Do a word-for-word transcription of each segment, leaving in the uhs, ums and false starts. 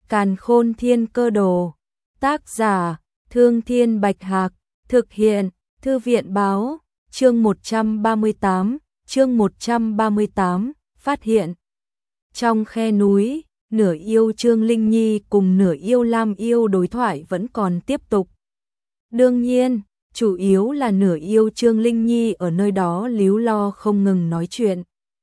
Càn Khôn Thiên Cơ Đồ. Tác giả: Thương Thiên Bạch Hạc. Thực hiện: Thư viện báo. Chương một trăm ba mươi tám, chương một trăm ba mươi tám, phát hiện. Trong khe núi, nửa yêu Trương Linh Nhi cùng nửa yêu Lam Yêu đối thoại vẫn còn tiếp tục. Đương nhiên, chủ yếu là nửa yêu Trương Linh Nhi ở nơi đó líu lo không ngừng nói chuyện.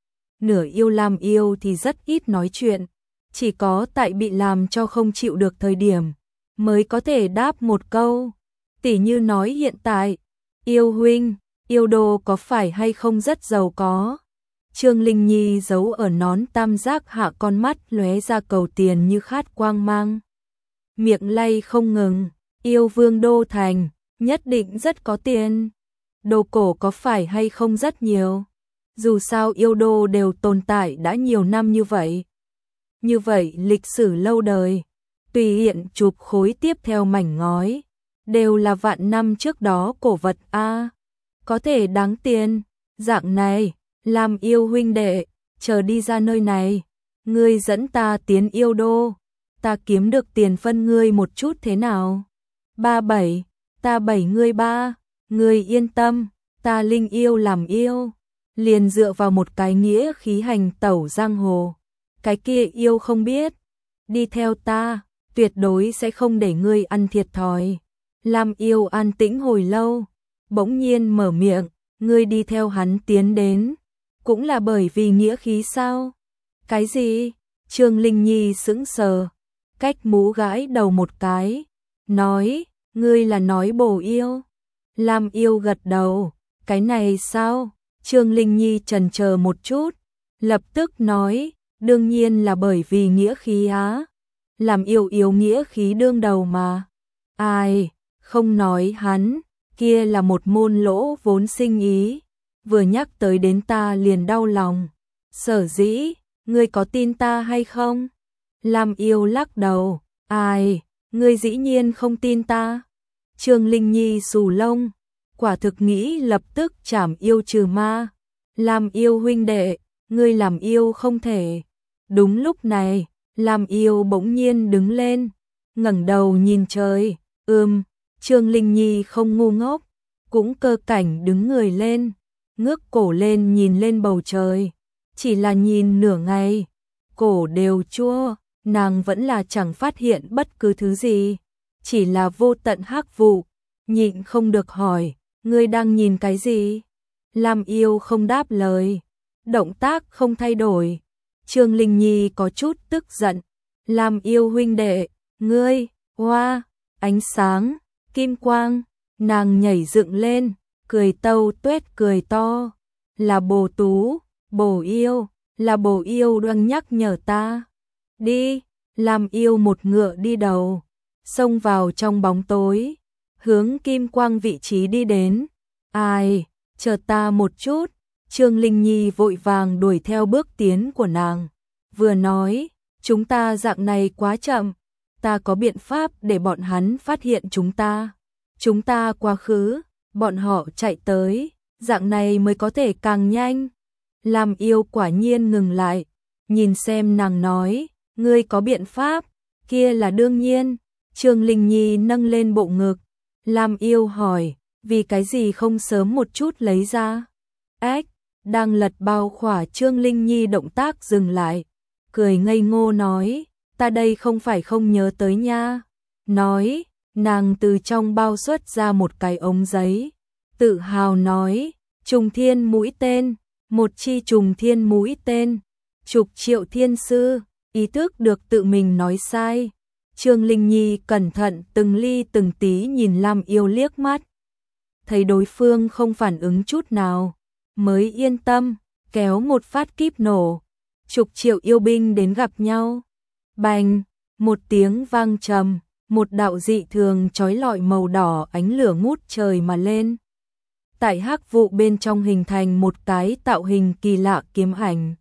Nửa yêu Lam Yêu thì rất ít nói chuyện, chỉ có tại bị làm cho không chịu được thời điểm mới có thể đáp một câu. Tỉ như nói hiện tại, yêu huynh, yêu đồ có phải hay không rất giàu có. Trương Linh Nhi giấu ở nón tam giác hạ con mắt lóe ra cầu tiền như khát quang mang. Miệng lay không ngừng, yêu vương đô thành, nhất định rất có tiền. Đồ cổ có phải hay không rất nhiều. Dù sao yêu đô đều tồn tại đã nhiều năm như vậy. Như vậy lịch sử lâu đời, tùy hiện chụp khối tiếp theo mảnh ngói, đều là vạn năm trước đó cổ vật a, có thể đáng tiền. Dạng này, làm yêu huynh đệ, chờ đi ra nơi này, ngươi dẫn ta tiến yêu đô, ta kiếm được tiền phân ngươi một chút thế nào? Ba bảy, ta bảy ngươi ba, ngươi yên tâm, ta linh yêu làm yêu, liền dựa vào một cái nghĩa khí hành tẩu giang hồ. Cái kia yêu không biết, đi theo ta, tuyệt đối sẽ không để ngươi ăn thiệt thòi. Lam Yêu an tĩnh hồi lâu, bỗng nhiên mở miệng, ngươi đi theo hắn tiến đến, cũng là bởi vì nghĩa khí sao? Cái gì? Trương Linh Nhi sững sờ, cách mũ gãi đầu một cái, nói, ngươi là nói bổ yêu. Lam Yêu gật đầu, cái này sao? Trương Linh Nhi chần chờ một chút, lập tức nói, đương nhiên là bởi vì nghĩa khí á. Làm yêu yêu nghĩa khí đương đầu mà. Ai, không nói hắn, kia là một môn lỗ vốn sinh ý. Vừa nhắc tới đến ta liền đau lòng. Sở dĩ, ngươi có tin ta hay không? Lam Yêu lắc đầu, ai, ngươi dĩ nhiên không tin ta. Trương Linh Nhi xù lông, quả thực nghĩ lập tức trảm yêu trừ ma. Lam Yêu huynh đệ, ngươi làm yêu không thể. Đúng lúc này, Lam Yêu bỗng nhiên đứng lên, ngẩng đầu nhìn trời. Ừm, Trương Linh Nhi không ngu ngốc, cũng cơ cảnh đứng người lên, ngước cổ lên nhìn lên bầu trời. Chỉ là nhìn nửa ngày, cổ đều chua, nàng vẫn là chẳng phát hiện bất cứ thứ gì, chỉ là vô tận hắc vụ. Nhịn không được hỏi, ngươi đang nhìn cái gì? Lam Yêu không đáp lời, động tác không thay đổi. Trương Linh Nhi có chút tức giận, Lam Yêu huynh đệ, ngươi, hoa, ánh sáng, kim quang, nàng nhảy dựng lên, cười tâu tuét cười to, là bồ tú, bồ yêu, là bồ yêu đang nhắc nhở ta. Đi, Lam Yêu một ngựa đi đầu, xông vào trong bóng tối, hướng kim quang vị trí đi đến. Ai, chờ ta một chút. Trương Linh Nhi vội vàng đuổi theo bước tiến của nàng, vừa nói, chúng ta dạng này quá chậm, ta có biện pháp để bọn hắn phát hiện chúng ta. Chúng ta quá khứ, bọn họ chạy tới, dạng này mới có thể càng nhanh. Lam Yêu quả nhiên ngừng lại, nhìn xem nàng nói, ngươi có biện pháp, kia là đương nhiên. Trương Linh Nhi nâng lên bộ ngực, Lam Yêu hỏi, vì cái gì không sớm một chút lấy ra? Ếch, đang lật bao khỏa Trương Linh Nhi động tác dừng lại, cười ngây ngô nói, ta đây không phải không nhớ tới nha. Nói, nàng từ trong bao xuất ra một cái ống giấy, tự hào nói, trùng thiên mũi tên, một chi trùng thiên mũi tên, chục triệu thiên sư, ý thức được tự mình nói sai. Trương Linh Nhi cẩn thận từng ly từng tí nhìn Lam Yêu liếc mắt, thấy đối phương không phản ứng chút nào, mới yên tâm, kéo một phát kíp nổ, chục triệu yêu binh đến gặp nhau. Bành, một tiếng vang trầm, một đạo dị thường chói lọi màu đỏ ánh lửa ngút trời mà lên. Tại hắc vụ bên trong hình thành một cái tạo hình kỳ lạ kiếm ảnh.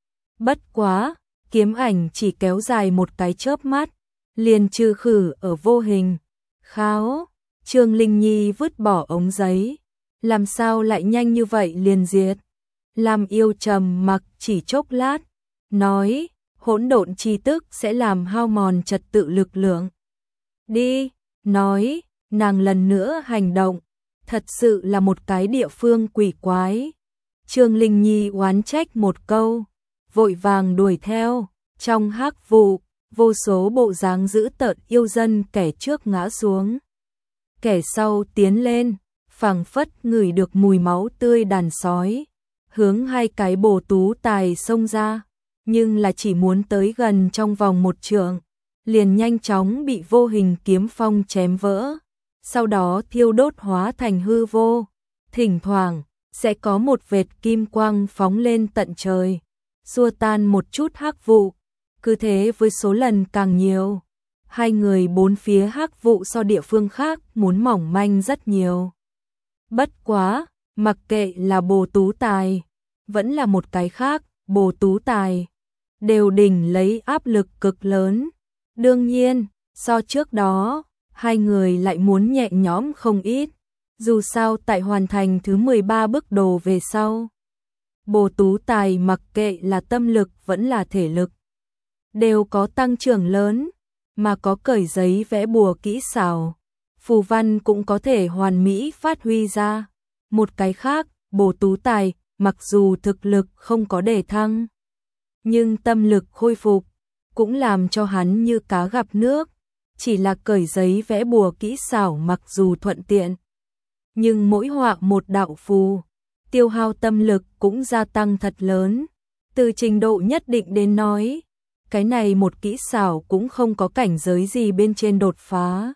Bất quá, kiếm ảnh chỉ kéo dài một cái chớp mắt, liền trừ khử ở vô hình. Kháo, Trương Linh Nhi vứt bỏ ống giấy, làm sao lại nhanh như vậy liền diệt? Lam Yêu trầm mặc chỉ chốc lát, nói, hỗn độn chi tức sẽ làm hao mòn trật tự lực lượng. Đi, nói, nàng lần nữa hành động, thật sự là một cái địa phương quỷ quái. Trương Linh Nhi oán trách một câu, vội vàng đuổi theo, trong hắc vụ, vô số bộ dáng dữ tợn yêu dân kẻ trước ngã xuống. Kẻ sau tiến lên, phảng phất ngửi được mùi máu tươi đàn sói, hướng hai cái bồ tú tài xông ra, nhưng là chỉ muốn tới gần trong vòng một trượng, liền nhanh chóng bị vô hình kiếm phong chém vỡ, sau đó thiêu đốt hóa thành hư vô, thỉnh thoảng sẽ có một vệt kim quang phóng lên tận trời, xua tan một chút hắc vụ, cứ thế với số lần càng nhiều. Hai người bốn phía hắc vụ so địa phương khác muốn mỏng manh rất nhiều. Bất quá, mặc kệ là bồ tú tài, vẫn là một cái khác, bồ tú tài, đều đỉnh lấy áp lực cực lớn. Đương nhiên, so trước đó, hai người lại muốn nhẹ nhõm không ít. Dù sao tại hoàn thành thứ mười ba bức đồ về sau, bồ tú tài mặc kệ là tâm lực vẫn là thể lực, đều có tăng trưởng lớn, mà có cởi giấy vẽ bùa kỹ xảo, phù văn cũng có thể hoàn mỹ phát huy ra. Một cái khác, bồ tú tài, mặc dù thực lực không có đề thăng, nhưng tâm lực khôi phục, cũng làm cho hắn như cá gặp nước. Chỉ là cởi giấy vẽ bùa kỹ xảo mặc dù thuận tiện, nhưng mỗi họa một đạo phù, tiêu hao tâm lực cũng gia tăng thật lớn. Từ trình độ nhất định đến nói, cái này một kỹ xảo cũng không có cảnh giới gì bên trên đột phá,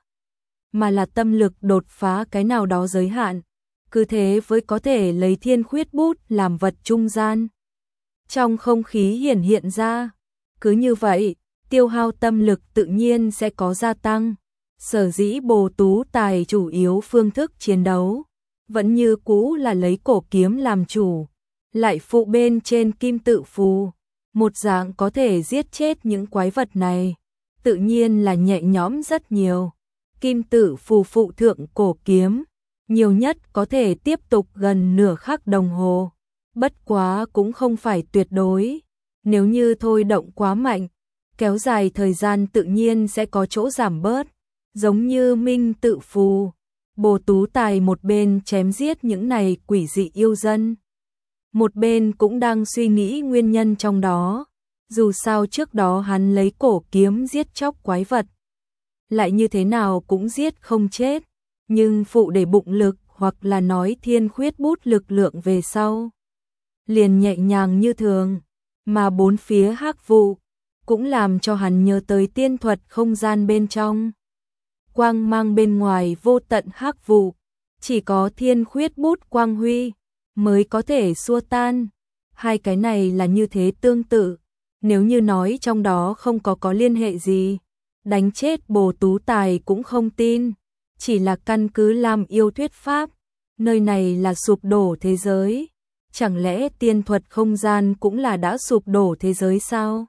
mà là tâm lực đột phá cái nào đó giới hạn, cứ thế với có thể lấy thiên khuyết bút làm vật trung gian. Trong không khí hiển hiện ra, cứ như vậy, tiêu hao tâm lực tự nhiên sẽ có gia tăng. Sở dĩ bồ tú tài chủ yếu phương thức chiến đấu, vẫn như cũ là lấy cổ kiếm làm chủ, lại phụ bên trên kim tự phù, một dạng có thể giết chết những quái vật này, tự nhiên là nhẹ nhõm rất nhiều. Kim tự phù phụ thượng cổ kiếm, nhiều nhất có thể tiếp tục gần nửa khắc đồng hồ, bất quá cũng không phải tuyệt đối, nếu như thôi động quá mạnh, kéo dài thời gian tự nhiên sẽ có chỗ giảm bớt. Giống như minh tự phù, bồ tú tài một bên chém giết những này quỷ dị yêu dân, một bên cũng đang suy nghĩ nguyên nhân trong đó. Dù sao trước đó hắn lấy cổ kiếm giết chóc quái vật, lại như thế nào cũng giết không chết, nhưng phụ để bụng lực hoặc là nói thiên khuyết bút lực lượng về sau, liền nhẹ nhàng như thường, mà bốn phía hắc vụ cũng làm cho hắn nhớ tới tiên thuật không gian bên trong. Quang mang bên ngoài vô tận hắc vụ, chỉ có thiên khuyết bút quang huy mới có thể xua tan. Hai cái này là như thế tương tự, nếu như nói trong đó không có có liên hệ gì, đánh chết bồ tú tài cũng không tin, chỉ là căn cứ làm yêu thuyết pháp, nơi này là sụp đổ thế giới, chẳng lẽ tiên thuật không gian cũng là đã sụp đổ thế giới sao?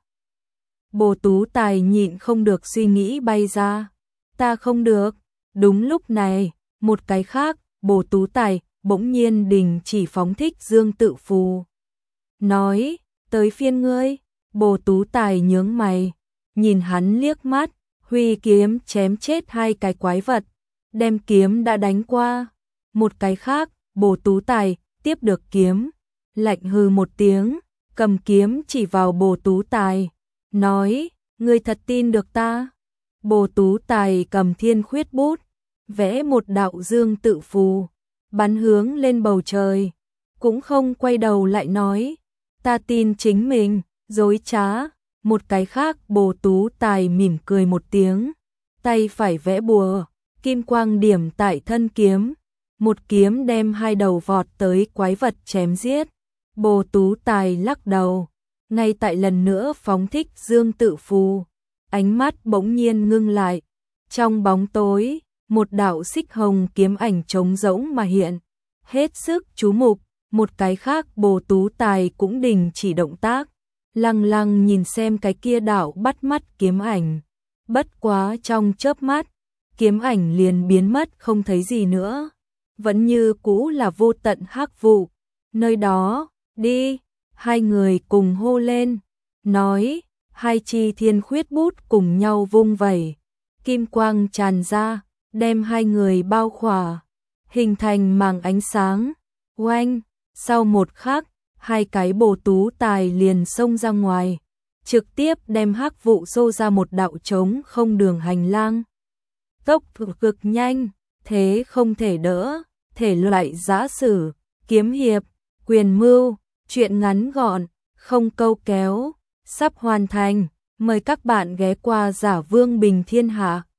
Bồ tú tài nhịn không được suy nghĩ bay ra, ta không được. Đúng lúc này, một cái khác, bồ tú tài bỗng nhiên đình chỉ phóng thích dương tự phù, nói, tới phiên ngươi. Bồ tú tài nhướng mày, nhìn hắn liếc mắt, huy kiếm chém chết hai cái quái vật, đem kiếm đã đánh qua. Một cái khác, bồ tú tài tiếp được kiếm, lạnh hừ một tiếng, cầm kiếm chỉ vào bồ tú tài, nói, ngươi thật tin được ta? Bồ tú tài cầm thiên khuyết bút, vẽ một đạo dương tự phù, bắn hướng lên bầu trời, cũng không quay đầu lại nói, ta tin chính mình. Dối trá. Một cái khác, bồ tú tài mỉm cười một tiếng, tay phải vẽ bùa, kim quang điểm tại thân kiếm, một kiếm đem hai đầu vọt tới quái vật chém giết. Bồ tú tài lắc đầu, ngay tại lần nữa phóng thích dương tự phù, ánh mắt bỗng nhiên ngưng lại, trong bóng tối, một đạo xích hồng kiếm ảnh trống rỗng mà hiện, hết sức chú mục. Một cái khác, bồ tú tài cũng đình chỉ động tác, lăng lăng nhìn xem cái kia đạo bắt mắt kiếm ảnh. Bất quá trong chớp mắt, kiếm ảnh liền biến mất không thấy gì nữa, vẫn như cũ là vô tận hắc vụ. Nơi đó, đi, hai người cùng hô lên, nói, hai chi thiên khuyết bút cùng nhau vung vẩy, kim quang tràn ra, đem hai người bao khỏa, hình thành màng ánh sáng. Oanh, sau một khắc, hai cái bồ tú tài liền xông ra ngoài, trực tiếp đem Hắc Vụ xô ra một đạo trống không đường hành lang. Tốc độ cực nhanh, thế không thể đỡ, thể loại giã sử, kiếm hiệp, quyền mưu, truyện ngắn gọn, không câu kéo, sắp hoàn thành. Mời các bạn ghé qua Giả Vương Bình Thiên Hạ.